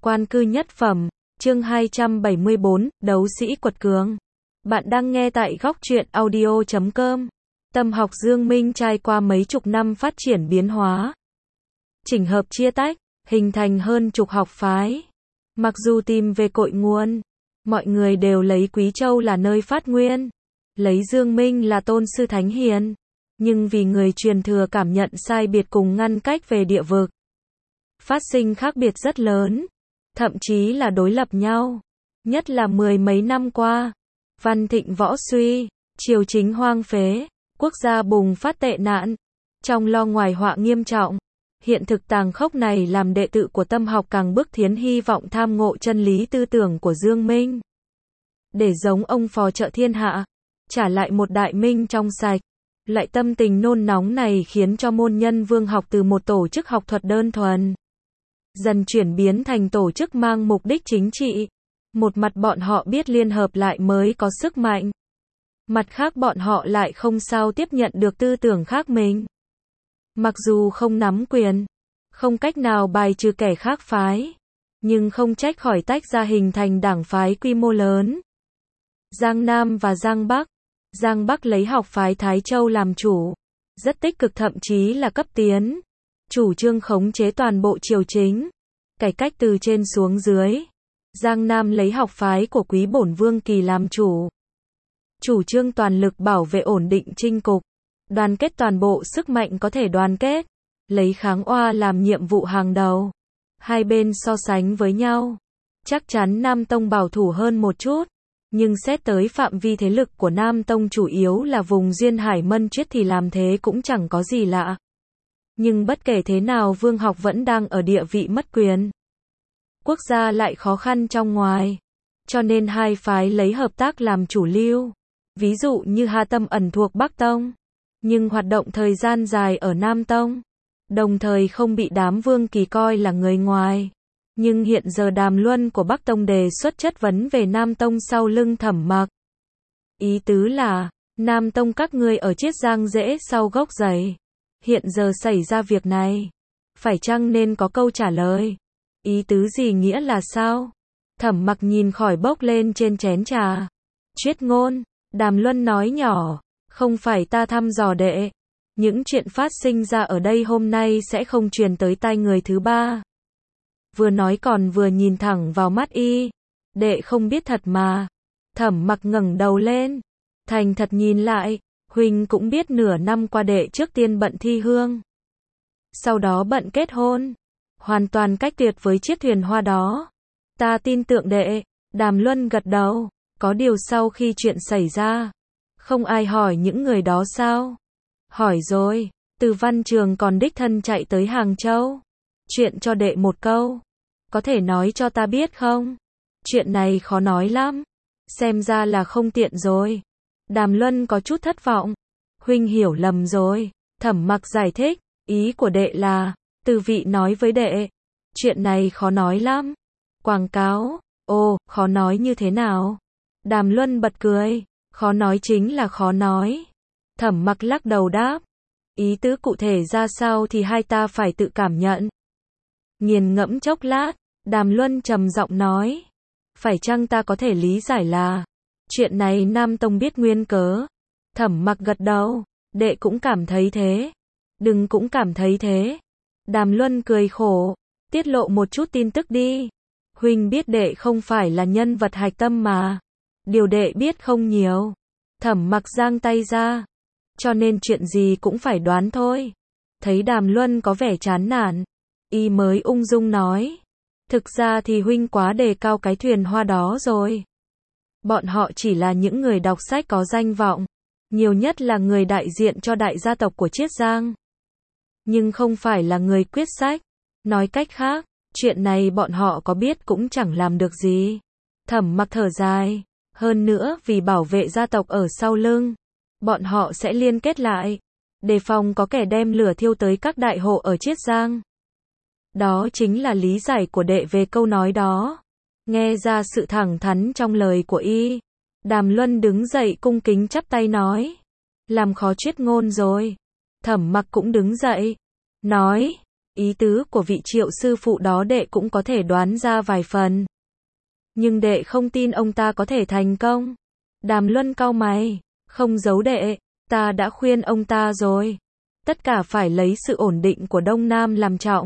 Quan cư nhất phẩm, chương 274, đấu sĩ quật cường. Bạn đang nghe tại góc truyện audio.com. Tâm học Dương Minh trải qua mấy chục năm phát triển biến hóa, chỉnh hợp chia tách, hình thành hơn chục học phái. Mặc dù tìm về cội nguồn, mọi người đều lấy Quý Châu là nơi phát nguyên, lấy Dương Minh là tôn sư thánh hiền, nhưng vì người truyền thừa cảm nhận sai biệt cùng ngăn cách về địa vực, phát sinh khác biệt rất lớn, thậm chí là đối lập nhau. Nhất là mười mấy năm qua, văn thịnh võ suy, triều chính hoang phế, quốc gia bùng phát tệ nạn, trong lo ngoài họa nghiêm trọng. Hiện thực tàn khốc này làm đệ tử của tâm học càng bức thiến hy vọng tham ngộ chân lý tư tưởng của Dương Minh, để giống ông phò trợ thiên hạ, trả lại một đại minh trong sạch. Loại tâm tình nôn nóng này khiến cho môn nhân vương học từ một tổ chức học thuật đơn thuần, dần chuyển biến thành tổ chức mang mục đích chính trị. Một mặt bọn họ biết liên hợp lại mới có sức mạnh, mặt khác bọn họ lại không sao tiếp nhận được tư tưởng khác mình. Mặc dù không nắm quyền, không cách nào bài trừ kẻ khác phái, nhưng không trách khỏi tách ra hình thành đảng phái quy mô lớn. Giang Nam và Giang Bắc. Giang Bắc lấy học phái Thái Châu làm chủ, rất tích cực thậm chí là cấp tiến, chủ trương khống chế toàn bộ triều chính, cải cách từ trên xuống dưới. Giang Nam lấy học phái của Quý Bổn Vương Kỳ làm chủ trương toàn lực bảo vệ ổn định chinh cục, đoàn kết toàn bộ sức mạnh có thể đoàn kết, lấy kháng oa làm nhiệm vụ hàng đầu. Hai bên so sánh với nhau, chắc chắn Nam Tông bảo thủ hơn một chút, nhưng xét tới phạm vi thế lực của Nam Tông chủ yếu là vùng duyên hải mân chuyết thì làm thế cũng chẳng có gì lạ. Nhưng bất kể thế nào vương học vẫn đang ở địa vị mất quyền. Quốc gia lại khó khăn trong ngoài, cho nên hai phái lấy hợp tác làm chủ lưu. Ví dụ như Hà Tâm ẩn thuộc Bắc Tông, nhưng hoạt động thời gian dài ở Nam Tông, đồng thời không bị đám Vương Kỳ coi là người ngoài. Nhưng hiện giờ Đàm Luân của Bắc Tông đề xuất chất vấn về Nam Tông sau lưng Thẩm Mặc. Ý tứ là, Nam Tông các ngươi ở Chiết Giang rễ sau gốc dày. Hiện giờ xảy ra việc này, phải chăng nên có câu trả lời? Ý tứ gì nghĩa là sao? Thẩm Mặc nhìn khỏi bốc lên trên chén trà. Chuyết ngôn, Đàm Luân nói nhỏ, không phải ta thăm dò đệ. Những chuyện phát sinh ra ở đây hôm nay sẽ không truyền tới tai người thứ ba. Vừa nói còn vừa nhìn thẳng vào mắt y. Đệ không biết thật mà. Thẩm Mặc ngẩng đầu lên, thành thật nhìn lại. Huynh cũng biết nửa năm qua đệ trước tiên bận thi hương, sau đó bận kết hôn, hoàn toàn cách tuyệt với chiếc thuyền hoa đó. Ta tin tưởng đệ. Đàm Luân gật đầu. Có điều sau khi chuyện xảy ra, không ai hỏi những người đó sao? Hỏi rồi. Từ Văn Trường còn đích thân chạy tới Hàng Châu. Chuyện cho đệ một câu, có thể nói cho ta biết không? Chuyện này khó nói lắm, xem ra là không tiện rồi. Đàm Luân có chút thất vọng. Huynh hiểu lầm rồi. Thẩm Mặc giải thích, ý của đệ là, Từ vị nói với đệ, chuyện này khó nói lắm. Quảng cáo, ồ, khó nói như thế nào? Đàm Luân bật cười, khó nói chính là khó nói. Thẩm Mặc lắc đầu đáp, ý tứ cụ thể ra sao thì hai ta phải tự cảm nhận. Nghiền ngẫm chốc lát, Đàm Luân trầm giọng nói, phải chăng ta có thể lý giải là, chuyện này Nam Tông biết nguyên cớ? Thẩm Mặc gật đầu, đệ cũng cảm thấy thế. Đừng cũng cảm thấy thế. Đàm Luân cười khổ, tiết lộ một chút tin tức đi. Huynh biết đệ không phải là nhân vật hạch tâm mà. Điều đệ biết không nhiều. Thẩm Mặc giang tay ra, cho nên chuyện gì cũng phải đoán thôi. Thấy Đàm Luân có vẻ chán nản, y mới ung dung nói, thực ra thì huynh quá đề cao cái thuyền hoa đó rồi. Bọn họ chỉ là những người đọc sách có danh vọng, nhiều nhất là người đại diện cho đại gia tộc của Chiết Giang, nhưng không phải là người quyết sách. Nói cách khác, chuyện này bọn họ có biết cũng chẳng làm được gì. Thẩm Mặc thở dài, hơn nữa vì bảo vệ gia tộc ở sau lưng, bọn họ sẽ liên kết lại, đề phòng có kẻ đem lửa thiêu tới các đại hộ ở Chiết Giang. Đó chính là lý giải của đệ về câu nói đó. Nghe ra sự thẳng thắn trong lời của y, Đàm Luân đứng dậy cung kính chắp tay nói, làm khó Chuyết ngôn rồi. Thẩm Mặc cũng đứng dậy, nói, Ý tứ của vị Triệu sư phụ đó đệ cũng có thể đoán ra vài phần. Nhưng đệ không tin ông ta có thể thành công. Đàm Luân cau mày, không giấu đệ, ta đã khuyên ông ta rồi. Tất cả phải lấy sự ổn định của Đông Nam làm trọng.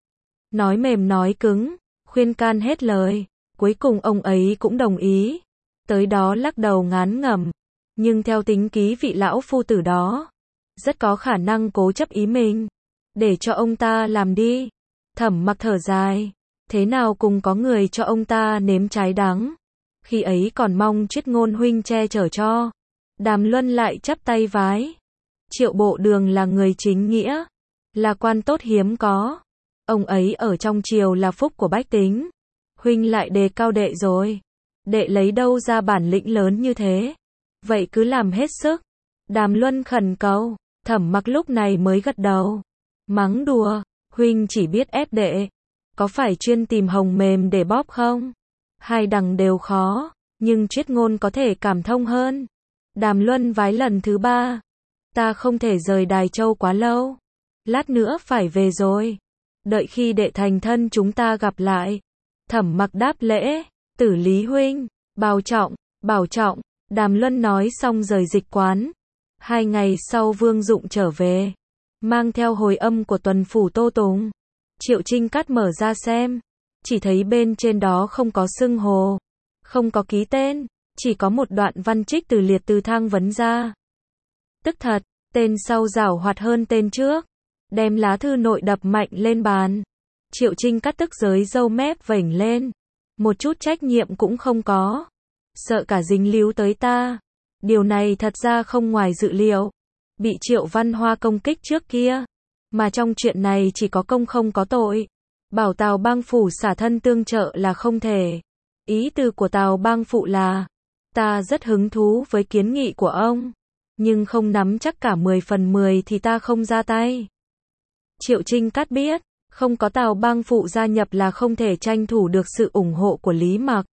Nói mềm nói cứng, khuyên can hết lời, cuối cùng ông ấy cũng đồng ý. Tới đó lắc đầu ngán ngẩm, nhưng theo tính khí vị lão phu tử đó, rất có khả năng cố chấp ý mình, để cho ông ta làm đi. Thẩm Mặc thở dài, thế nào cùng có người cho ông ta nếm trái đắng. Khi ấy còn mong Triết Ngôn huynh che chở cho. Đàm Luân lại chắp tay vái. Triệu Bộ Đường là người chính nghĩa, là quan tốt hiếm có. Ông ấy ở trong triều là phúc của bách tính. Huynh lại đề cao đệ rồi. Đệ lấy đâu ra bản lĩnh lớn như thế? Vậy cứ làm hết sức. Đàm Luân khẩn cầu. Thẩm Mặc lúc này mới gật đầu. Mắng đùa, huynh chỉ biết ép đệ. Có phải chuyên tìm hồng mềm để bóp không? Hai đằng đều khó, nhưng Triết Ngôn có thể cảm thông hơn. Đàm Luân vái lần thứ 3. Ta không thể rời Đài Châu quá lâu. Lát nữa phải về rồi. Đợi khi đệ thành thân chúng ta gặp lại. Thẩm Mặc đáp lễ. Tử Lý huynh, bảo trọng, bảo trọng. Đàm Luân nói xong rời dịch quán. 2 ngày sau Vương Dụng trở về, mang theo hồi âm của tuần phủ Tô Tùng. Triệu Trinh Cát mở ra xem, chỉ thấy bên trên đó không có xưng hồ, không có ký tên, chỉ có một đoạn văn trích từ Liệt Từ Thang vấn ra. Tức thật, tên sau giảo hoạt hơn tên trước, đem lá thư nội đập mạnh lên bàn. Triệu Trinh Cát tức giới râu mép vểnh lên, một chút trách nhiệm cũng không có, sợ cả dính líu tới ta. Điều này thật ra không ngoài dự liệu, bị Triệu Văn Hoa công kích trước kia, mà trong chuyện này chỉ có công không có tội. Bảo Tào Bang Phủ xả thân tương trợ là không thể. Ý từ của Tào Bang Phụ là, ta rất hứng thú với kiến nghị của ông, nhưng không nắm chắc cả 10 phần 10 thì ta không ra tay. Triệu Trinh Cát biết, không có Tào Bang Phụ gia nhập là không thể tranh thủ được sự ủng hộ của Lý Mặc.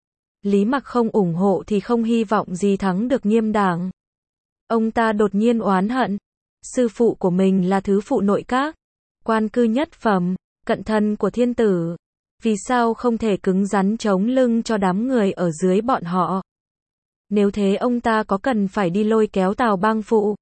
Lý Mặc không ủng hộ thì không hy vọng gì thắng được Nghiêm Đảng. Ông ta đột nhiên oán hận, sư phụ của mình là thứ phụ nội các, quan cư nhất phẩm, cận thần của thiên tử. Vì sao không thể cứng rắn chống lưng cho đám người ở dưới bọn họ? Nếu thế ông ta có cần phải đi lôi kéo Tào Bang Phụ,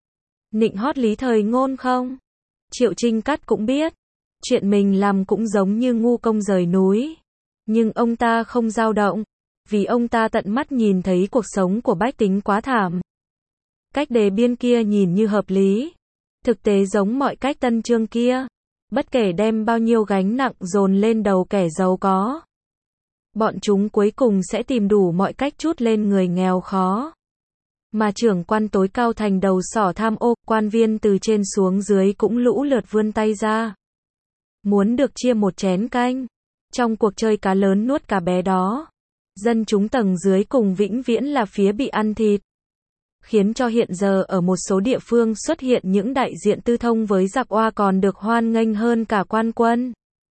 nịnh hót Lý Thời Ngôn không? Triệu Trinh Cát cũng biết, chuyện mình làm cũng giống như ngu công rời núi. Nhưng ông ta không dao động, vì ông ta tận mắt nhìn thấy cuộc sống của bách tính quá thảm. Cách đề biên kia nhìn như hợp lý, thực tế giống mọi cách tân trương kia, bất kể đem bao nhiêu gánh nặng dồn lên đầu kẻ giàu có. Bọn chúng cuối cùng sẽ tìm đủ mọi cách trút lên người nghèo khó. Mà trưởng quan tối cao thành đầu sỏ tham ô, quan viên từ trên xuống dưới cũng lũ lượt vươn tay ra. Muốn được chia một chén canh, trong cuộc chơi cá lớn nuốt cá bé đó. Dân chúng tầng dưới cùng vĩnh viễn là phía bị ăn thịt. Khiến cho hiện giờ ở một số địa phương xuất hiện những đại diện tư thông với giặc oa còn được hoan nghênh hơn cả quan quân.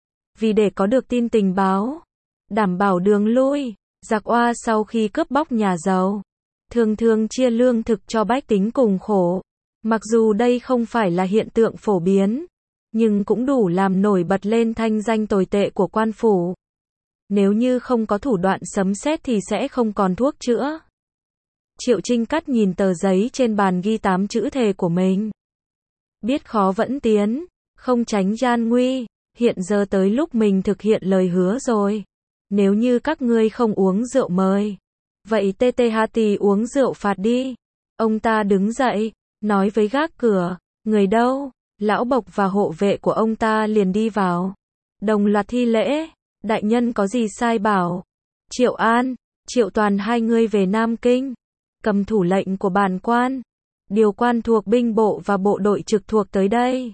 Vì để có được tin tình báo, đảm bảo đường lui, giặc oa sau khi cướp bóc nhà giàu, thường thường chia lương thực cho bách tính cùng khổ. Mặc dù đây không phải là hiện tượng phổ biến, nhưng cũng đủ làm nổi bật lên thanh danh tồi tệ của quan phủ. Nếu như không có thủ đoạn sấm sét thì sẽ không còn thuốc chữa. Triệu Trinh Cát nhìn tờ giấy trên bàn ghi 8 chữ thề của mình. Biết khó vẫn tiến, không tránh gian nguy, hiện giờ tới lúc mình thực hiện lời hứa rồi. Nếu như các ngươi không uống rượu mời, vậy TTHT uống rượu phạt đi. Ông ta đứng dậy, nói với gác cửa, người đâu? Lão Bộc và hộ vệ của ông ta liền đi vào, đồng loạt thi lễ. Đại nhân có gì sai bảo? Triệu An, Triệu Toàn hai người về Nam Kinh, cầm thủ lệnh của bản quan, điều quan thuộc binh bộ và bộ đội trực thuộc tới đây.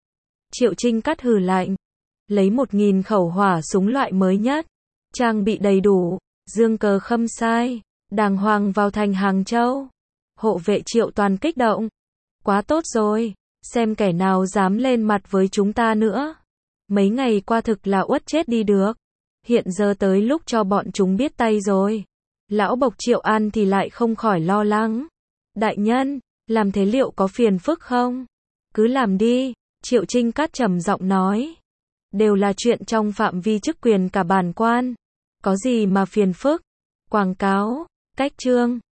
Triệu Trinh Cát hừ lạnh, lấy 1000 khẩu hỏa súng loại mới nhất, trang bị đầy đủ, dương cờ khâm sai, đàng hoàng vào thành Hàng Châu. Hộ vệ Triệu Toàn kích động, quá tốt rồi, xem kẻ nào dám lên mặt với chúng ta nữa. Mấy ngày qua thực là uất chết đi được. Hiện giờ tới lúc cho bọn chúng biết tay rồi. Lão Bộc Triệu An thì lại không khỏi lo lắng. Đại nhân, làm thế liệu có phiền phức không? Cứ làm đi. Triệu Trinh Cát trầm giọng nói. Đều là chuyện trong phạm vi chức quyền cả bản quan. Có gì mà phiền phức. Quảng cáo, cách chương.